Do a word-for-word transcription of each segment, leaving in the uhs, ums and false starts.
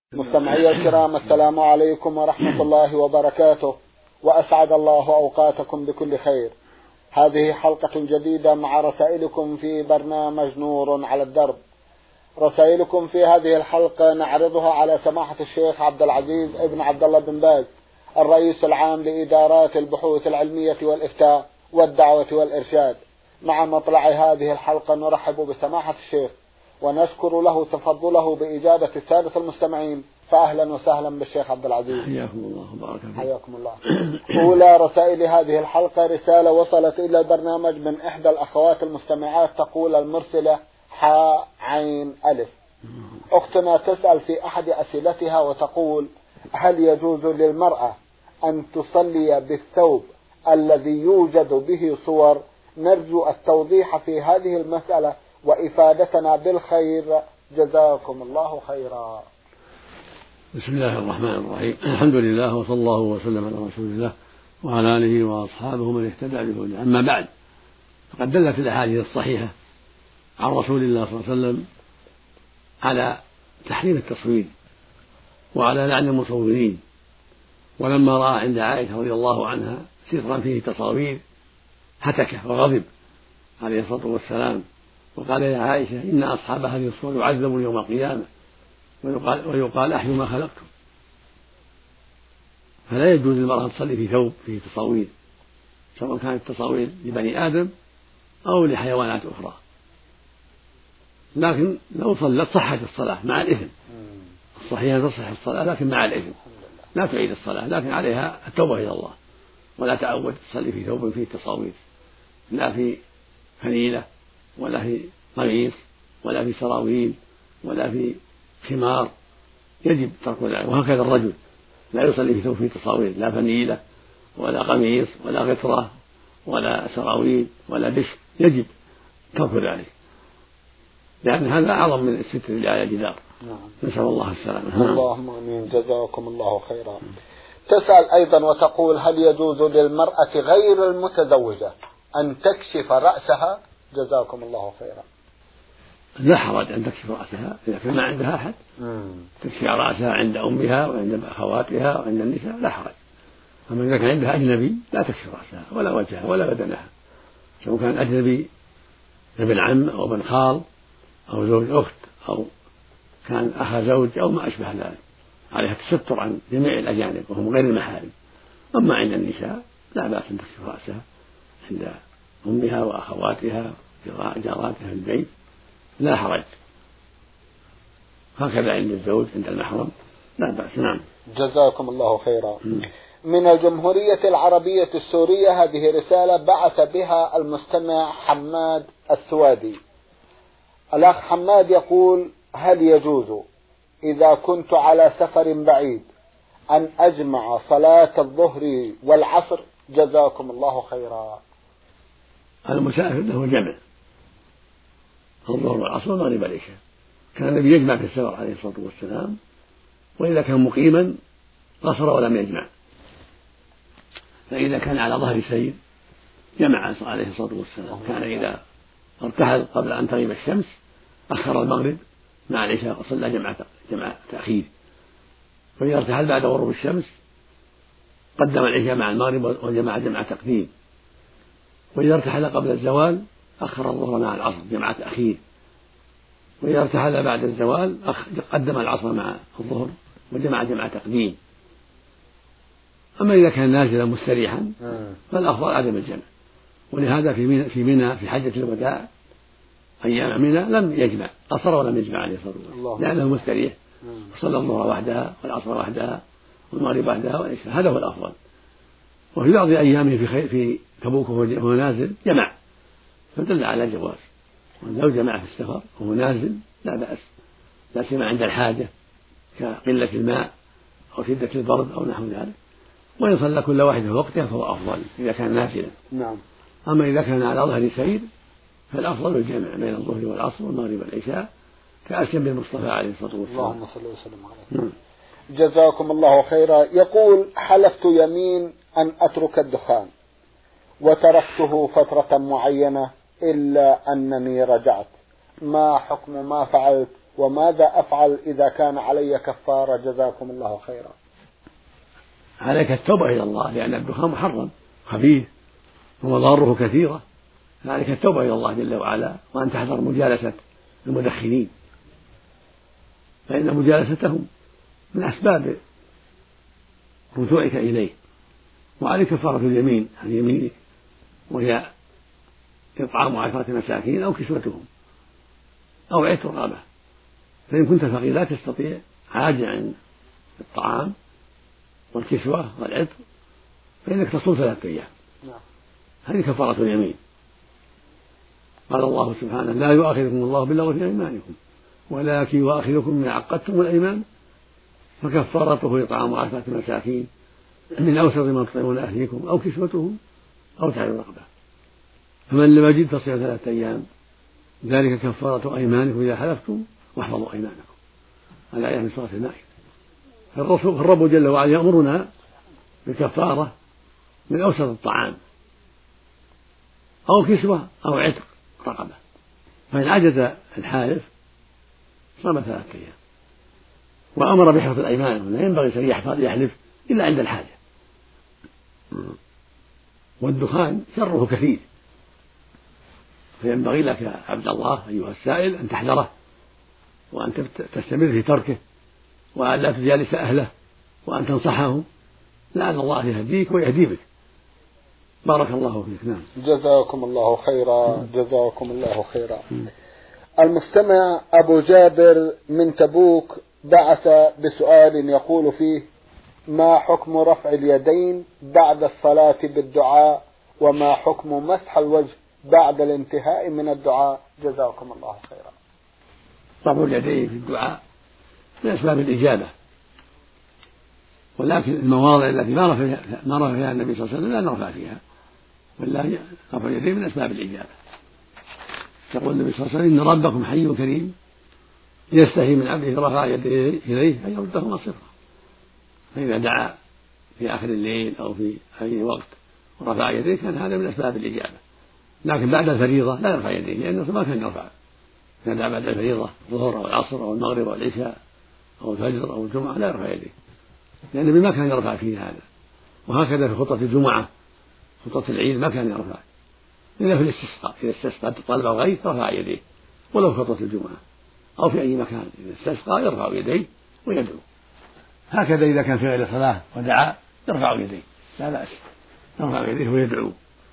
مستمعي الكرام، السلام عليكم ورحمة الله وبركاته، وأسعد الله أوقاتكم بكل خير. هذه حلقة جديدة مع رسائلكم في برنامج نور على الدرب. رسائلكم في هذه الحلقة نعرضها على سماحة الشيخ عبد العزيز ابن عبد الله بن باز، الرئيس العام لإدارات البحوث العلمية والإفتاء والدعوة والإرشاد. مع مطلع هذه الحلقة نرحب بسماحة الشيخ ونشكر له تفضله بإجابة السادة المستمعين، فأهلا وسهلا بالشيخ عبد العزيز. حياكم الله وبارك فيكم. حياكم الله. أولى رسائل هذه الحلقة رسالة وصلت إلى البرنامج من إحدى الأخوات المستمعات، تقول المرسلة حاء عين ألف. أختنا تسأل في أحد أسئلتها وتقول: هل يجوز للمرأة أن تصلي بالثوب الذي يوجد به صور؟ نرجو التوضيح في هذه المسألة وإفادتنا بالخير، جزاكم الله خيرا. بسم الله الرحمن الرحيم. الحمد لله وصلى الله وسلم على رسول الله وعلى آله وأصحابه من اهتدى بهداه. أما بعد، فقد دلت الأحاديث الصحيحة عن رسول الله صلى الله عليه وسلم على تحريم التصوير وعلى لعن المصورين. ولما رأى عند عائشة رضي الله عنها سرا فيه تصاوير هتك وغضب عليه الصلاة والسلام، وقال: يا عائشة، إن أصحاب هذه الصور يعذبون يوم القيامة ويقال, ويقال أحيوا ما خلقتم. فلا يجوز للمرأة تصلي في ثوب فيه تصاوير، سواء كانت تصاوير لبني آدم أو لحيوانات أخرى. لكن لو صلت صحت الصلاة مع الإثم، الصحيحة تصح الصلاة لكن مع الإثم، لا تعيد الصلاة، لكن عليها التوبة إلى الله، ولا تعود تصلي في ثوب فيه تصاوير، لا في فنيلة ولا في قميص ولا في سراويل ولا في خمار، يجب ترك ذلك. وهكذا الرجل لا يصلي في ثوب فيه تصاوير، لا فنيلة ولا قميص ولا غترة ولا سراويل ولا بش، يجب ترك ذلك، لأن هذا أعظم من الستر اللي على الجدار. نسأل الله السلامة. اللهم آمين، جزاكم الله خيرا. تسأل أيضا وتقول: هل يجوز للمرأة غير المتزوجة أن تكشف رأسها؟ جزاكم الله خيرا. لا حرج أن تكشف رأسها إذا كان ما عندها أحد، تكشف رأسها عند أمها وعند أخواتها وعند النساء، لا حرج. أما إذا كان عندها أجنبي لا تكشف رأسها ولا وجهها ولا بدنها، سواء كان أجنبي ابن عم أو ابن خال أو زوج أخت أو كان أخ زوج أو ما أشبه ذلك، عليها التستر عن جميع الأجانب وهم غير المحارم. أما عند النساء لا بأس أن تكشف رأسها عند أمها وأخواتها جاراتها في البيت، لا حرج. هكذا عند الزوج عند المحرم لا بأس. نعم. جزاكم الله خيرا. من الجمهورية العربية السورية هذه رسالة بعث بها المستمع حماد السوادي. الأخ حماد يقول: هل يجوز إذا كنت على سفر بعيد أن أجمع صلاة الظهر والعصر؟ جزاكم الله خيرا. المسافر له جمع الظهر والعصر والمغرب والعشاء، كان النبي يجمع في السفر عليه الصلاة والسلام، وإذا كان مقيما قصر ولم يجمع. فإذا كان على ظهر سير جمع عليه الصلاة والسلام، كان إذا ارتحل قبل أن تغيب الشمس أخر المغرب مع العشاء وصلى جمع جمع تأخير، وإذا ارتحل بعد غروب الشمس قدم العشاء مع المغرب وجمع جمع تقديم، وإذا ارتحل قبل الزوال أخر الظهر مع العصر جمع تأخير، وإذا ارتحل بعد الزوال قدم العصر مع الظهر وجمع جمع تقديم. أما إذا كان نازلا مستريحا فالأفضل عدم الجمع. ولهذا في منى في منى في حجة الوداع أيام منى لم يجمع، قصر ولم يجمع عليه الصلاة والسلام لأنه مستريح، وصلى الظهر وحدها والعصر وحدها والمغرب وحدها والعشاء، هذا هو الأفضل. وفي بعض أيامه في خير في تبوك وهو نازل جمع، فدل على الجواز. ولو جمع في السفر وهو نازل لا بأس، لا سيما عند الحاجة كقلة الماء أو شدة البرد أو نحو ذلك. وإن صلى كل واحد في وقته فهو أفضل إذا كان نازلا. نعم. أما إذا كان على ظهر سير فالأفضل الجمع بين الظهر والعصر والمغرب والعشاء كأسيم بالمصطفى عليه الصلاة والسلام. اللهم صل وسلم عليه. نعم. جزاكم الله خيرا. يقول: حلفت يمين أن أترك الدخان وتركته فترة معينة إلا أنني رجعت، ما حكم ما فعلت وماذا أفعل إذا كان علي كفارة؟ جزاكم الله خيرا. عليك التوبة إلى الله، لأن الدخان محرم خبيث ومضاره كثيرة، عليك التوبة إلى الله جل وعلا، وأن تحذر مجالسة المدخنين، فإن مجالستهم من أسباب رجوعك إليه. وعليك كفارة اليمين عن يمينك، وهي إطعام عشرة مساكين أو كسوتهم أو عتق رقبة. فإن كنت فقير لا تستطيع عاجز عن الطعام والكسوة والعتق فإنك تصوم ثلاثة أيام. هذه كفارة اليمين. قال الله سبحانه: لا يؤاخذكم الله باللغو في أيمانكم ولكن يؤاخذكم بما عقدتم الأيمان فكفارته إطعام عشرة مساكين من أوسط ما تطعمون أهليكم أو كسوتهم أو تحرير رقبة. فمن لم يجد فصيام ثلاثة أيام، ذلك كفارة أيمانكم إذا حلفتم واحفظوا أيمانكم. الآية من سورة المائدة. فالرب جل وعلا يأمرنا بالكفارة من أوسط الطعام أو كسوة أو عتق رقبة. فإن عجز الحالف صام ثلاثة أيام. وأمر بحفظ الأيمان، لا ينبغي أن يحلف إلا عند الحاجة. والدخان شره كثير، فينبغي لك يا عبد الله أيها السائل أن تحذره، وأن تستمر في تركه، وأن لا تجالس أهله، وأن تنصحهم، لعل الله يهديك ويهدي بك. بارك الله فيك. نعم. جزاكم الله خيرا. جزاكم الله خيرا. المستمع أبو جابر من تبوك بعث بسؤال يقول فيه: ما حكم رفع اليدين بعد الصلاة بالدعاء؟ وما حكم مسح الوجه بعد الانتهاء من الدعاء؟ جزاكم الله خيرا. رفع اليدين في الدعاء من أسباب الإجابة، ولكن المواضع التي ما رفع ما رفع فيها النبي صلى الله عليه وسلم لا نرفع فيها، والله رفع اليدين من أسباب الإجابة. يقول النبي صلى الله عليه وسلم: إن ربكم حي كريم يستحي من عبده رفع يديه إليه أن يردهما صفرا. فإذا دعا في آخر الليل أو في أي وقت ورفع يديه كان هذا من أسباب الإجابة. لكن بعد الفريضة لا يرفع يديه، لأنه ما كان يرفع. إذا دعا بعد الفريضة الظهر أو العصر أو المغرب أو العشاء أو الفجر أو الجمعة لا يرفع يديه، لأن النبي ما كان يرفع فيه هذا. وهكذا في خطبة الجمعة، خطبة العيد ما كان يرفع، إلا في الاستسقاء. إذا استسقى طلب الغيث رفع يديه، ولو في خطبة الجمعة أو في أي مكان إذا استسقى يرفع يديه ويدعو. هكذا إذا كان في غير صلاة ودعا يرفع يديه لا بأس، يرفع يديه ويدعو.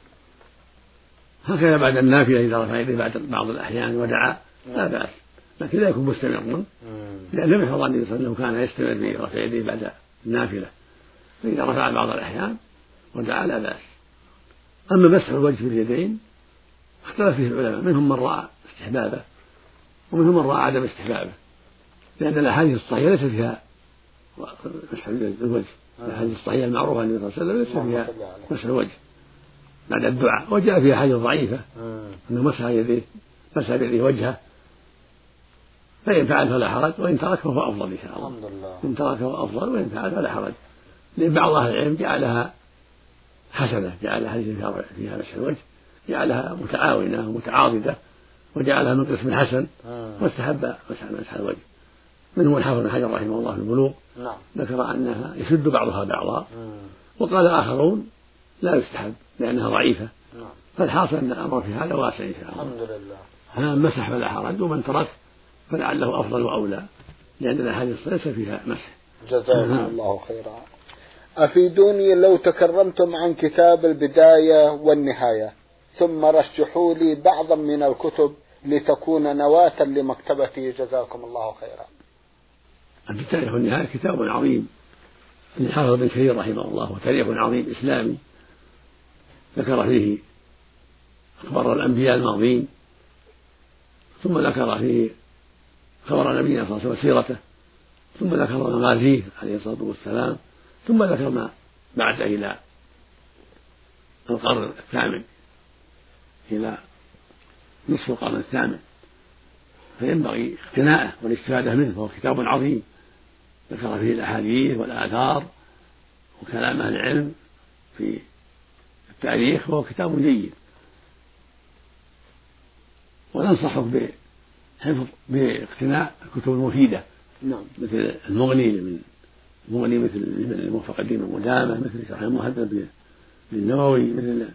هكذا بعد النافلة إذا رفع يديه بعد بعض الأحيان ودعا لا بأس، لكن لا يكون مستمرا، لأن لم يحفظ عنه أنه كان يستمر في رفع يديه بعد النافلة. فإذا رفع بعض الأحيان ودعا لا بأس. أما مسح الوجه باليدين اختلف فيه العلماء، منهم من رأى استحبابه ومنهم من رأى عدم استحبابه، لأن الأحاديث الصحيحة ليس فيها مسح الوجه. الأحاديث الصحيحة المعروفة عن النبي صلى الله عليه وسلم ليس فيها مسح الوجه بعد الدعاء، وجاء فيها أحاديث ضعيفة أنه مسح يديه مسح بيده وجهه، فإن فعل فلا حرج، وإن ترك فهو أفضل إن شاء الله. إن ترك فهو أفضل، وإن فعل فلا حرج. لأن بعض أهل العلم جعلها حسنة، جعل حديث فيها مسح الوجه جعلها متعاونة ومتعاضدة، وجعلها من قسم الحسن، واستحب مسح الوجه. منهم الحافظ بن حجر رحمه الله في البلوغ ذكر أنها يشد بعضها بعضا، وقال آخرون لا يستحب لأنها ضعيفة. فالحاصل أن الأمر في هذا واسع إن شاء الله. الحمد لله. من مسح فلا حرج، ومن ترك فلعله أفضل وأولى، لأن الأحاديث ليس فيها مسح. جزاكم الله خيرا. أفيدوني لو تكرمتم عن كتاب البداية والنهاية، ثم رشحوا لي بعضا من الكتب لتكون نواة لمكتبتي. جزاكم الله خيرا. البداية والنهاية كتاب عظيم للحافظ بن كثير رحمه الله، وتاريخ عظيم إسلامي ذكر فيه أخبار الأنبياء الماضين، ثم ذكر فيه خبر نبينا صلى الله عليه وسلم وسيرته، ثم ذكر مغازيه عليه الصلاة والسلام، ثم ذكر ما بعد إلى القرن الثامن، إلى نصف القرن الثامن، فينبغي اقتناءه والاستفادة منه، فهو كتاب عظيم ذكر فيه الأحاديث والآثار وكلام أهل العلم في التاريخ، وهو كتاب جيد. وننصحك حفظ باقتناء الكتب المفيدة. نعم. مثل المغني من المغني مثل الموفق الدين المدامة، مثل شرح المهذب للنووي، مثل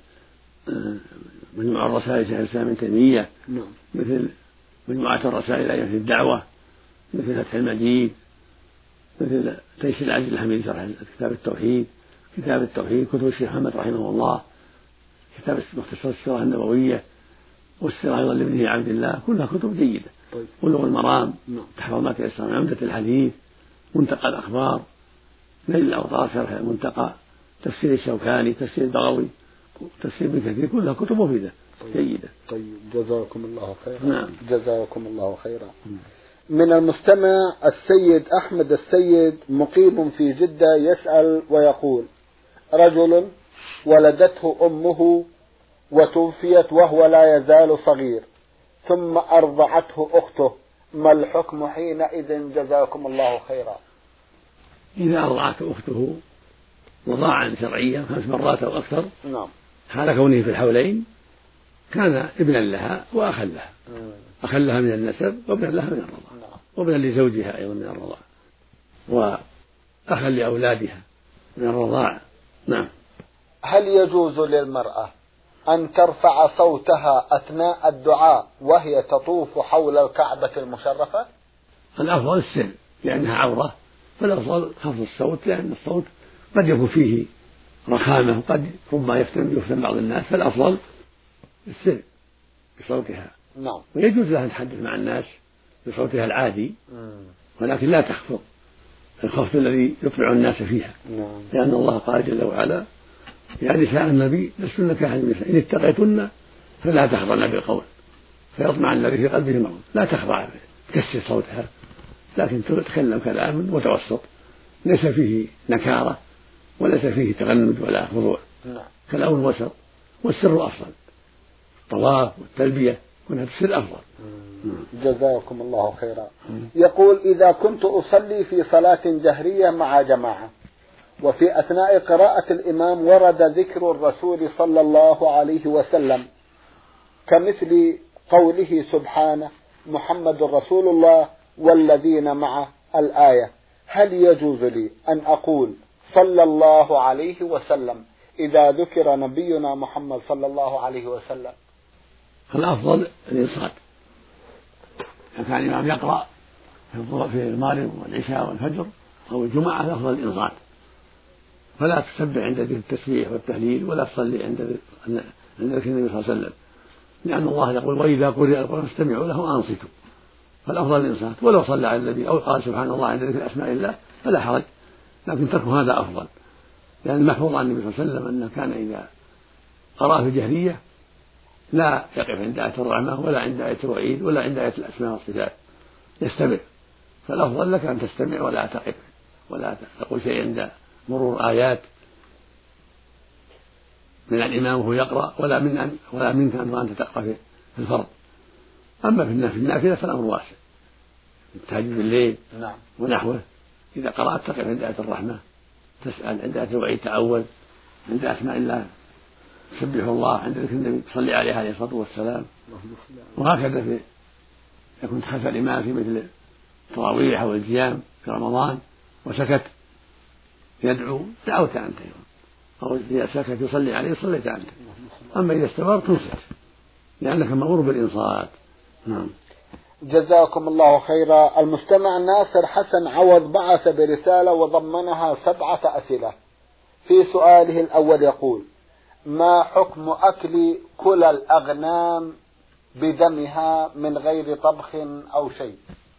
مجموعة الرسائل شيخ الإسلام ابن تيمية. نعم. مثل مجموعة الرسائل أئمة الدعوة، مثل فتح المجيد، مثل تيسير العزيز الحميد شرح كتاب التوحيد، كتاب التوحيد، كتب الشيخ محمد رحمه الله، كتاب مختصر السيرة النبوية، والسيرة أيضا لابنه عبد الله، كلها كتب جيدة. طيب. بلوغ المرام، نعم. تحفظ ما تيسر، عمدة الحديث، منتقى الأخبار، نيل الأوطار شرح المنتقى، تفسير الشوكاني، تفسير البغوي، تفسير ابن كثير، كلها كتب مفيدة. طيب. جيدة. طيب جزاكم الله خيرا. نعم. جزاكم الله خيرا. من المستمع السيد أحمد السيد مقيم في جدة يسأل ويقول: رجل ولدته أمه وتوفيت وهو لا يزال صغير، ثم أرضعته أخته، ما الحكم حينئذ جزاكم الله خيرا؟ إذا أرضعته أخته رضاعا شرعيا خمس مرات أو أكثر، نعم، حال كونه في الحولين، كان ابنا لها وأخا لها، أخا لها من النسب وابنا لها من الرضاعة، نعم. وابنا لزوجها أيضا من الرضاعة، وأخا لأولادها من الرضاعة. نعم. هل يجوز للمرأة أن ترفع صوتها أثناء الدعاء وهي تطوف حول الكعبة المشرفة؟ الأفضل السر لأنها عورة، فالأفضل خفض الصوت، لأن الصوت قد يكون فيه رخامة، قد ربما يفتن يفتن بعض الناس، فالأفضل السر بصوتها. نعم. ويجوز لها أن تحدث مع الناس بصوتها العادي، ولكن لا تخفض الخفض الذي يطلع الناس فيها. نعم. لأن الله قال جل وعلا: يا نساء النبي لستن كأحد من النساء إن اتقيتن فلا تخضعن بالقول فيطمع الذي في قلبه مرض. لا تخضع تكسر صوتها، لكن تتكلم كلاما متوسط ليس فيه نكارة وليس فيه تغنج ولا خضوع. نعم. كلام وسط، والسر أفضل، الطواف والتلبية كلها بالسر أفضل. جزاكم الله خيرا. يقول: إذا كنت أصلي في صلاة جهرية مع جماعة، وفي أثناء قراءة الإمام ورد ذكر الرسول صلى الله عليه وسلم كمثل قوله سبحانه: محمد رسول الله والذين معه الآية، هل يجوز لي أن أقول صلى الله عليه وسلم إذا ذكر نبينا محمد صلى الله عليه وسلم؟ الأفضل الإنصات، إذا كان الإمام يقرأ في المغرب والعشاء والفجر أو الجمعة الأفضل الإنصات، فلا تسبح عند ذكر التسبيح والتهليل، ولا تصلي عند ذكر النبي صلى الله عليه وسلم، لأن الله يقول: وإذا قرئ القرآن فاستمعوا له وأنصتوا. فالأفضل الإنصات، ولو صلى على النبي أو قال سبحان الله عند ذكر أسماء الله فلا حرج، لكن ترك هذا أفضل، لأن المحفوظ عن النبي صلى الله عليه وسلم أنه كان إذا قرأ في الجهرية لا يقف عند آية الرحمة ولا عند آية الوعيد ولا عند آية الأسماء والصفات، يستمع. فالأفضل لك أن تستمع ولا تقف ولا تقول شيء عند مرور آيات من الإمام وهو يقرأ، ولا من أن ولا منك أن تقرأ في الفرض. أما في النافلة فالأمر واسع، التهجد بالليل نعم. ونحوه، إذا قرأت تقف عند آية الرحمة، تسأل عند آية الوعيد تعوذ، عند أسماء الله سبح الله، عند ذكر النبي تصلي عليه عليه الصلاة والسلام. وهكذا في يكون خلف الإمام في مثل التراويح أو القيام في رمضان وسكت يدعو دعوت أنت أيضا، أو إذا سكت يصلي عليه صليت أنت. أما إذا استمر تنصت، لأنك مأمور بالإنصات. نعم. جزاكم الله خيرا. المستمع ناصر حسن عوض بعث برسالة وضمنها سبعة أسئلة. في سؤاله الأول يقول: ما حكم أكل كل الأغنام بدمها من غير طبخ أو شيء؟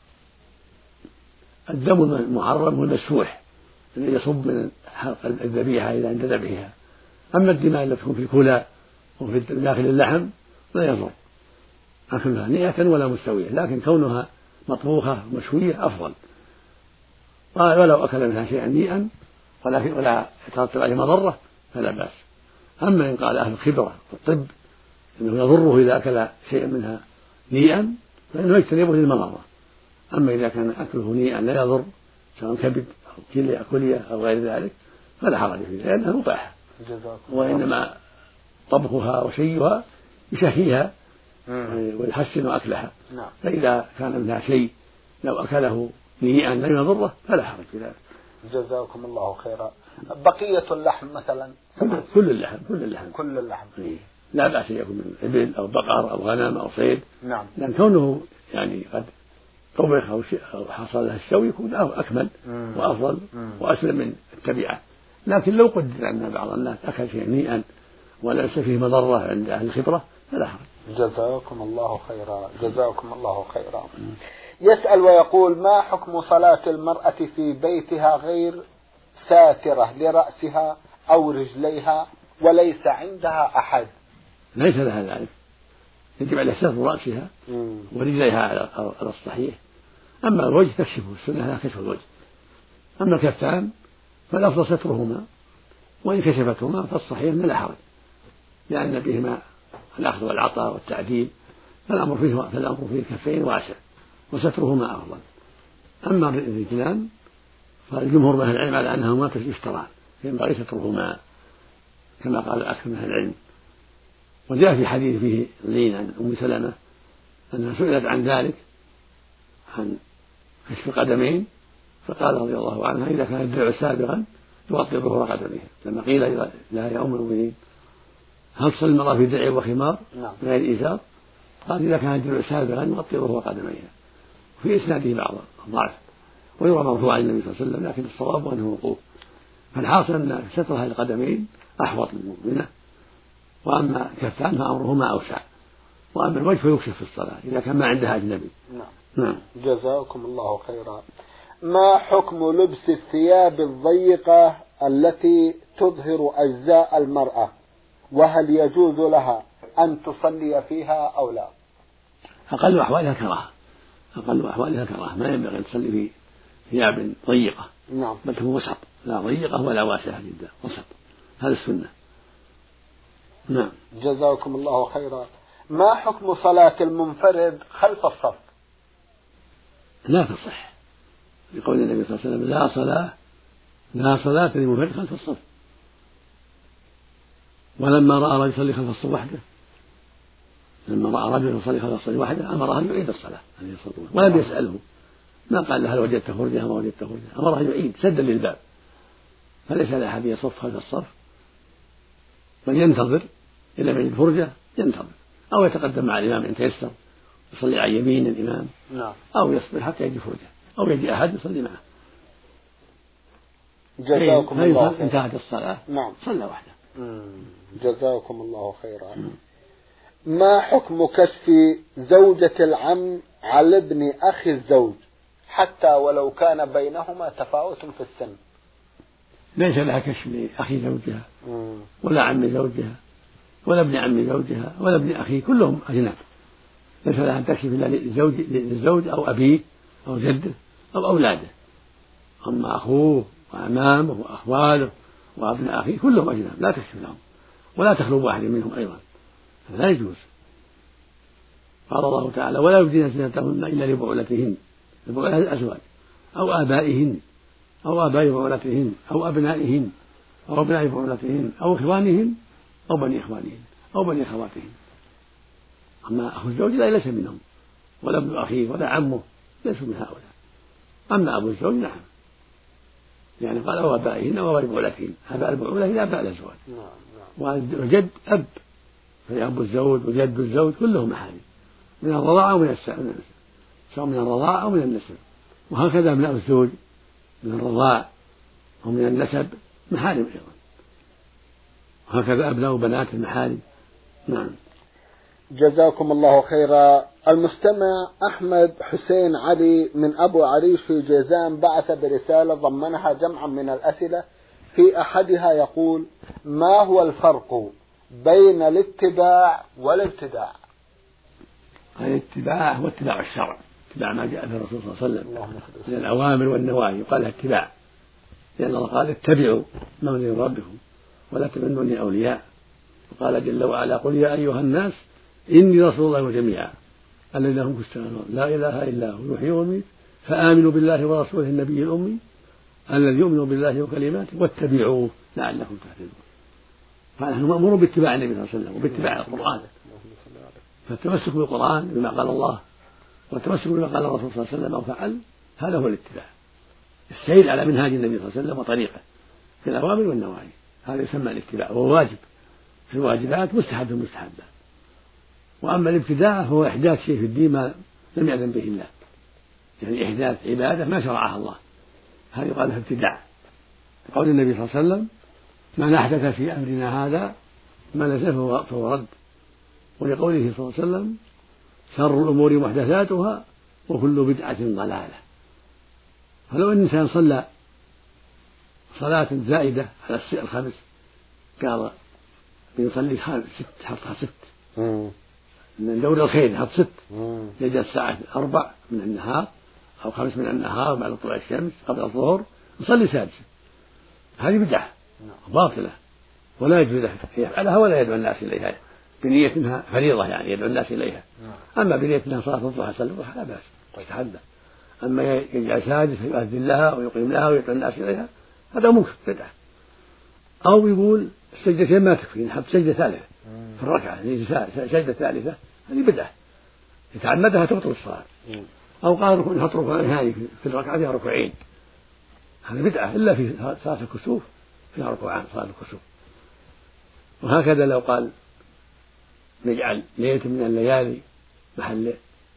الدم المحرم هو المسفوح الذي يصب من الذبيحة إلى عند ذبحها. أما الدماء التي تكون في الكلى وفي داخل اللحم لا يضر أكلها نيئة ولا مستوية، لكن كونها مطبوخة ومشوية أفضل، ولو أكل منها شيئا نيئا ولكن ولا يترتب عليه مضرة فلا بأس. أما إن قال أهل الخبرة والطب إنه يضره إذا أكل شيئا منها نيئا فإنه يجتنبه للمضرة. أما إذا كان أكله نيئا لا يضر سواء كبد أو كلية أو كلية أو غير ذلك فلا حرج فيه، لأنها مباحة. وإنما طبخها وشيها يشهيها ويحسن أكلها. نعم. فإذا كان منها شيء لو أكله نيئا لم يضره فلا حرج في ذلك. جزاكم الله خيرا. بقية اللحم مثلا؟ كل اللحم كل اللحم كل اللحم لا بأس أن يكون من إبل أو بقر أو غنم أو صيد. نعم. لأن كونه يعني قد طبخ أو حصل له الشوي يكون أكمل مم. وأفضل مم. وأسلم من التبعة. لكن لو قدر أن بعض الناس أكل شيئا نيئا وليس فيه مضرة عند أهل الخبرة فلا حرج. جزاكم الله خيرا. جزاكم الله خيرا. يسأل ويقول: ما حكم صلاة المرأة في بيتها غير ساترة لرأسها أو رجليها وليس عندها أحد؟ ليس لها ذلك، يجب على ستر رأسها ورجليها على الصحيح. أما الوجه تكشفه السنة لا كشف الوجه. أما الكفان فالأفضل سترهما، وإن كشفتهما فالصحيح لا حرج، لأن بهما الأخذ والعطاء والتعديل، فالأمر فيه فالأمر فيه الكفين واسع وسترهما أفضل. أما الرجلان فالجمهور من العلم على أنهما يشتران، فينبغي سترهما كما قال أكثر من العلم. وجاء في حديث فيه لين عن أم سلمة أنها سئلت عن ذلك، عن كشف القدمين، فقال رضي الله عنها: إذا كان الدرع سابغا يغطي ظهور قدميها. لما قيل لها: يا أم المؤمنين هل تصلي المرأة في درع وخمار غير إزار؟ قال: إذا كان الدرع سابغا يغطي ظهور قدميها. في إسناده بعض الضعف، ويرى مرفوعا عن النبي صلى الله عليه وسلم، لكن الصواب أنه موقوف. فالحاصل أن سترها القدمين أحوط للمؤمنة، وأما كفان فأمرهما أوسع، وأما الوجه فيكشف في الصلاة إذا كان ما عندها أجنبي. نعم. نعم. جزاكم الله خيرا. ما حكم لبس الثياب الضيقة التي تظهر أجزاء المرأة، وهل يجوز لها أن تصلي فيها أو لا؟ أقل أحوالها كراهة، أقل أحوالها كراهة، ما ينبغي أن تصلي في ثياب ضيقة. نعم. بل تكون وسط، لا ضيقة ولا واسعة جدا، وسط، هذا السنة. نعم. جزاكم الله خيرا. ما حكم صلاة المنفرد خلف الصف؟ لا تصح، لقول النبي صلى الله عليه وسلم: لا صلاة لا صلاة للمنفرد خلف الصف. ولما رأى رجل يصلي خلف الصف وحده لما رأى رجل يصلي خلف الصف وحده أمره أن يعيد الصلاة عليه الصلاة والسلام، ولم يسأله، ما قال له: هل وجدت فرجة ما وجدت فرجة؟ أمره أن يعيد سدا للباب، فليس لأحد يصف خلف الصف، بل ينتظر إلى ما يجد فرجة، ينتظر، أو يتقدم مع الإمام إن تيسر يصلي عن يمين الإمام. نعم. أو يصبر حتى يجي فرجة، أو يجي أحد يصلي معه. جزاكم الله خيرا. انتهت الصلاة. نعم. صلى وحده. جزاكم الله خيرا. مم. ما حكم كشف زوجة العم على ابن أخي الزوج حتى ولو كان بينهما تفاوت في السن؟ ليس لها كشف لأخي زوجها ولا عم زوجها ولا ابن عم زوجها ولا ابن أخيه، كلهم أجناب، ليس لها أن تكشف إلا للزوج, للزوج أو أبيه أو جده أو أولاده. أما أخوه وأمامه وأخواله وأبناء أخيه كلهم أجناب، لا تكشف لهم ولا تخلو واحد منهم أيضا، لا يجوز. قال الله تعالى: ولا يبدين زينتهن إلا لبعولتهن، لبعولة الأزواج أو آبائهن أو آباء بعولتهن أو أبنائهن أو أبناء بعولتهن أو إخوانهن أو بني إخوانهن أو بني أخواتهن. أما أخو الزوج لا ليس منهم، ولا ابن أخيه ولا عمه ليسوا من هؤلاء. أما أبو الزوج نعم، يعني قال: أو آبائهن أو آباء بعولتهن، آباء البعولة هي آباء الأزواج. وجد أب، فأب الزوج وجد الزوج كلهم محارم من الرضاعة ومن النسب، سواء من الرضاعة أو من النسب. وهكذا أبناء الزوج من الرضاع ومن النسب محارم أيضا، وهكذا أبناء بنات المحارم. نعم. جزاكم الله خيرا. المستمع أحمد حسين علي من أبو عريش في جيزان بعث برسالة ضمنها جمعا من الأسئلة، في أحدها يقول: ما هو الفرق بين الاتباع والابتداع؟ الاتباع هو اتباع الشرع، اتباع ما جاء به الرسول صلى الله عليه وسلم من الأوامر والنواهي، يقال اتباع، لأن الله قال: اتبعوا ما أمر ربكم ولا تمنوني أولياء. وقال جل وعلا: قل يا أيها الناس إني رسول الله جميعا الذين هم كالسماوات لا إله إلا هو يحيي ويميت فآمنوا بالله ورسوله النبي الأمي الذي يؤمن بالله وكلماته واتبعوه لعلكم تهتدون. فنحن مأمور باتباع النبي صلى الله عليه وسلم وباتباع القرآن، فالتمسك بالقرآن بما قال الله والتمسك بما قال الرسول صلى الله عليه وسلم أو فعل هذا هو الاتباع، السير على منهاج النبي صلى الله عليه وسلم وطريقه في الأوامر والنواهي، هذا يسمى الاتباع وهو واجب في الواجبات مستحب في المستحبات. وأما الابتداع فهو إحداث شيء في الدين ما لم يأذن به الله، يعني إحداث عبادة ما شرعها الله، هذا يقال له ابتداع. قول النبي صلى الله عليه وسلم من أحدث في أمرنا هذا ما ليس فهو رد، ولقوله صلى الله عليه وسلم شر الأمور محدثاتها وكل بدعة ضلالة. فلو أن الإنسان صلى صلاة زائدة على الخمس قال بيصلي ست حطها ست من دور الخير حط ست يجي الساعة أربع من النهار أو خمس من النهار بعد طلوع الشمس قبل الظهر يصلي سادسة، هذه بدعة باطلة ولا يجوز له يفعلها ولا يدعو الناس إليها بنية أنها فريضة يعني يدعو الناس إليها. أما بنية أنها صلاة الضحى صلى الضحى لا بأس ويتحدى، أما يجعل سادس فيؤذن لها ويقيم لها ويدعو الناس إليها هذا منكر بدعة. أو يقول السجدتين ما تكفي نحط سجدة ثالثة في الركعة سجدة ثالثة هذه بدعة يتعمدها تبطل الصلاة. أو قال نحط ركوعين في الركعة فيها ركوعين هذا بدعة إلا في صلاة الكسوف فيها ركوعان صلاة الكسوف. وهكذا لو قال نجعل ليلة من الليالي محل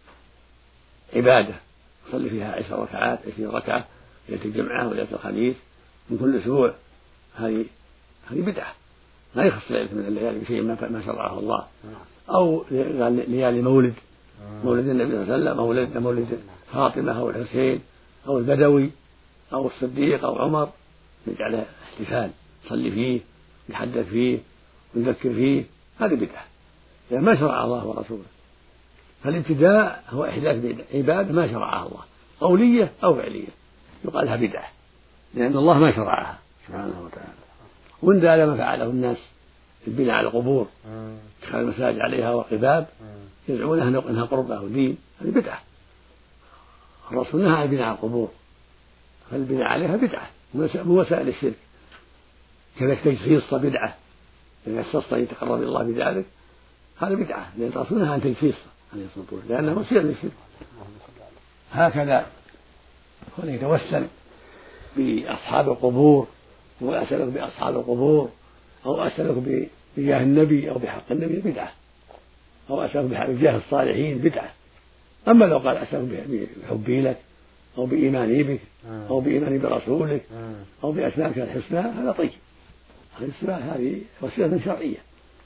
عبادة يصلي فيها عشر ركعات عشرين ركعة ليلة الجمعة وليلة الخميس من كل أسبوع، هذه هذه بدعة لا يخص ليلة من الليالي بشيء ما شرعه الله. أو ليالي مولد مولد النبي صلى الله عليه وسلم أو مولد مولد فاطمة أو الحسين أو البدوي أو الصديق أو عمر نجعله احتفال يصلي فيه يتحدث فيه ويذكر فيه، هذه بدعة يعني ما شرع الله ورسوله. فالابتداء هو إحداث عبادة ما شرعها الله قولية أو فعلية يقال لها بدعة لأن الله ما شرعها سبحانه وتعالى. وإن ذا ما فعله الناس البناء على القبور اتخاذ المساجد عليها وقباب يزعمون أنها قربة ودين، هذه بدعة. الرسول نهى عن البناء على القبور فالبناء عليها بدعة من وسائل الشرك. كذلك تجسيس بدعة إذا استطاع أن يتقرب إلى الله بذلك هذا بدعة لأن الرسول نهى عن تجسيس عليه الصلاة والسلام لأنه وسيلة للشرك. هكذا هو يتوسل بأصحاب القبور وأسألك بأصحاب القبور أو أسألك بجاه النبي أو بحق النبي بدعة، أو أسألك بجاه الصالحين بدعة. أما لو قال أسألك بحبي لك أو بإيماني بك أو بإيماني برسولك أو بأسمائك الحسنى هذا طيب، هذه وسيلة شرعية.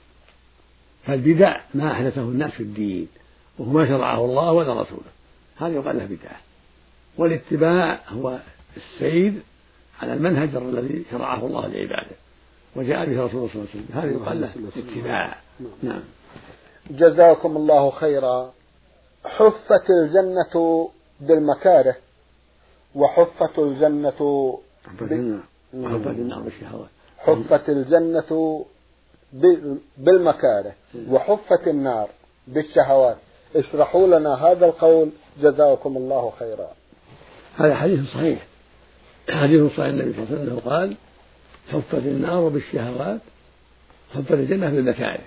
فالبدع ما أحدثه الناس في الدين وهو ما شرعه الله ولا رسوله هذا يقال له بدعة. والاتباع هو السير على المنهج الذي شرعه الله لعباده وجاء به رسول الله صلى الله عليه وسلم، هذا يقال له اتباع. نعم. جزاكم الله خيرا. حفت الجنة بالمكاره وحفت الجنة ب... حفت الجنة بالمكاره وحفت النار بالشهوات، اشرحوا لنا هذا القول جزاكم الله خيرا. هذا حديث صحيح، حديث صحيح النبي صلى الله عليه وسلم قال حفت النار بالشهوات حفت الجنة بالمكاره.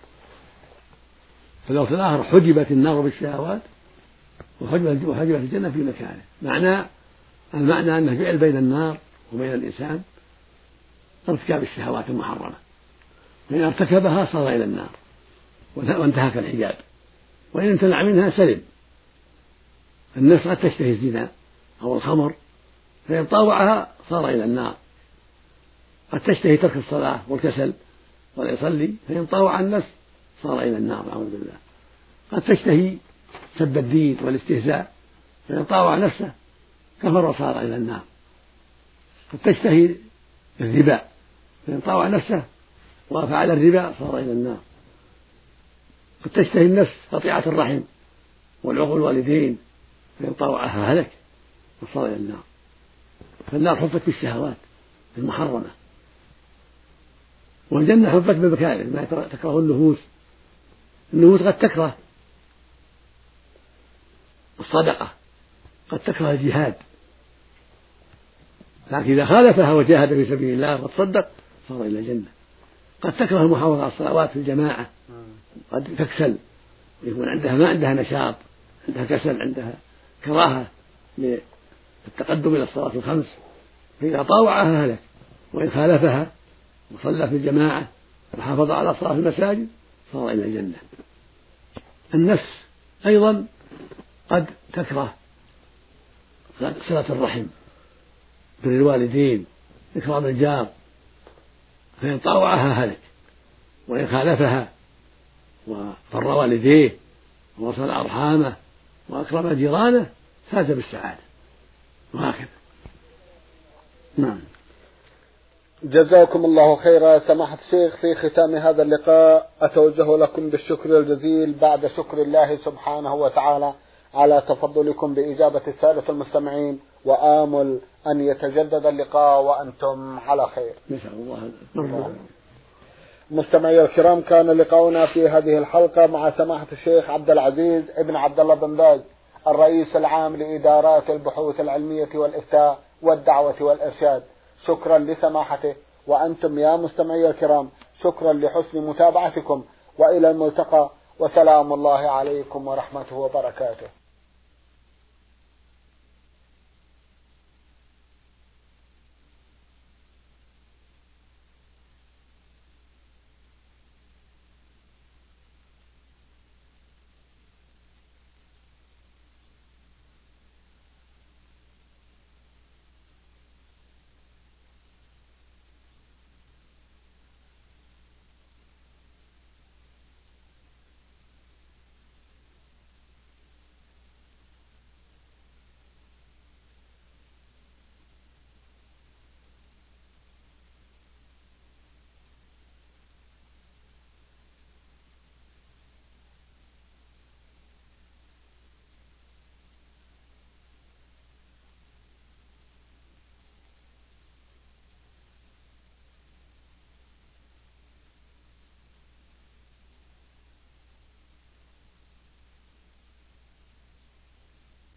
فاللفظ الآخر حجبت النار بالشهوات وحجبت الجنة في مكانه. معنى المعنى أنه جعل بين النار وبين الإنسان ارتكاب الشهوات المحرمة، فإن ارتكبها صار إلى النار وانتهك الحجاب، وإن امتنع منها سلم. النفس قد تشتهي الزنا أو الخمر فإن طاوعها صار إلى النار، قد تشتهي ترك الصلاة والكسل ولا يصلي فإن طاوع النفس صار إلى النار أعوذ بالله. قد تشتهي سب الدين والاستهزاء فإن طاوع نفسه كفر وصار إلى النار. قد تشتهي الربا فإن طاوع نفسه وفعل الربا صار إلى النار. قد تشتهي النفس قطيعة الرحم والعقوق الوالدين فإن طاوعها هلك وصار إلى النار. فالنار حفت بالشهوات المحرمة، والجنة حفت بمكاره ما تكره النفوس. النفوس قد تكره الصدقة قد تكره الجهاد، لكن إذا خالفها وجاهد في سبيل الله وتصدق صار إلى الجنة. قد تكره المحافظة على الصلوات في الجماعة قد تكسل يكون عندها ما عندها نشاط، عندها كسل، عندها كراهة للتقدم إلى الصلاة الخمس، فإذا طاوعها هلك، وإن خالفها وصلى في الجماعة وحافظ على الصلاة في المساجد صار إلى الجنة. النفس أيضا قد تكره صلة الرحم، بر الوالدين، إكرام الجار، فإن طاوعها هلك، وإن خالفها وفر والديه ووصل أرحامه وأكرم جيرانه فاز بالسعادة، وهكذا. نعم. جزاكم الله خيرا سماحة الشيخ. في ختام هذا اللقاء أتوجه لكم بالشكر الجزيل بعد شكر الله سبحانه وتعالى على تفضلكم بإجابة السادة المستمعين، وآمل أن يتجدد اللقاء وأنتم على خير إن شاء الله. مستمعي الكرام، كان لقاؤنا في هذه الحلقة مع سماحة الشيخ عبد العزيز ابن عبد الله بن باز، الرئيس العام لإدارات البحوث العلمية والإفتاء والدعوة والإرشاد. شكرا لسماحته، وأنتم يا مستمعي الكرام شكرا لحسن متابعتكم، وإلى الملتقى، وسلام الله عليكم ورحمته وبركاته.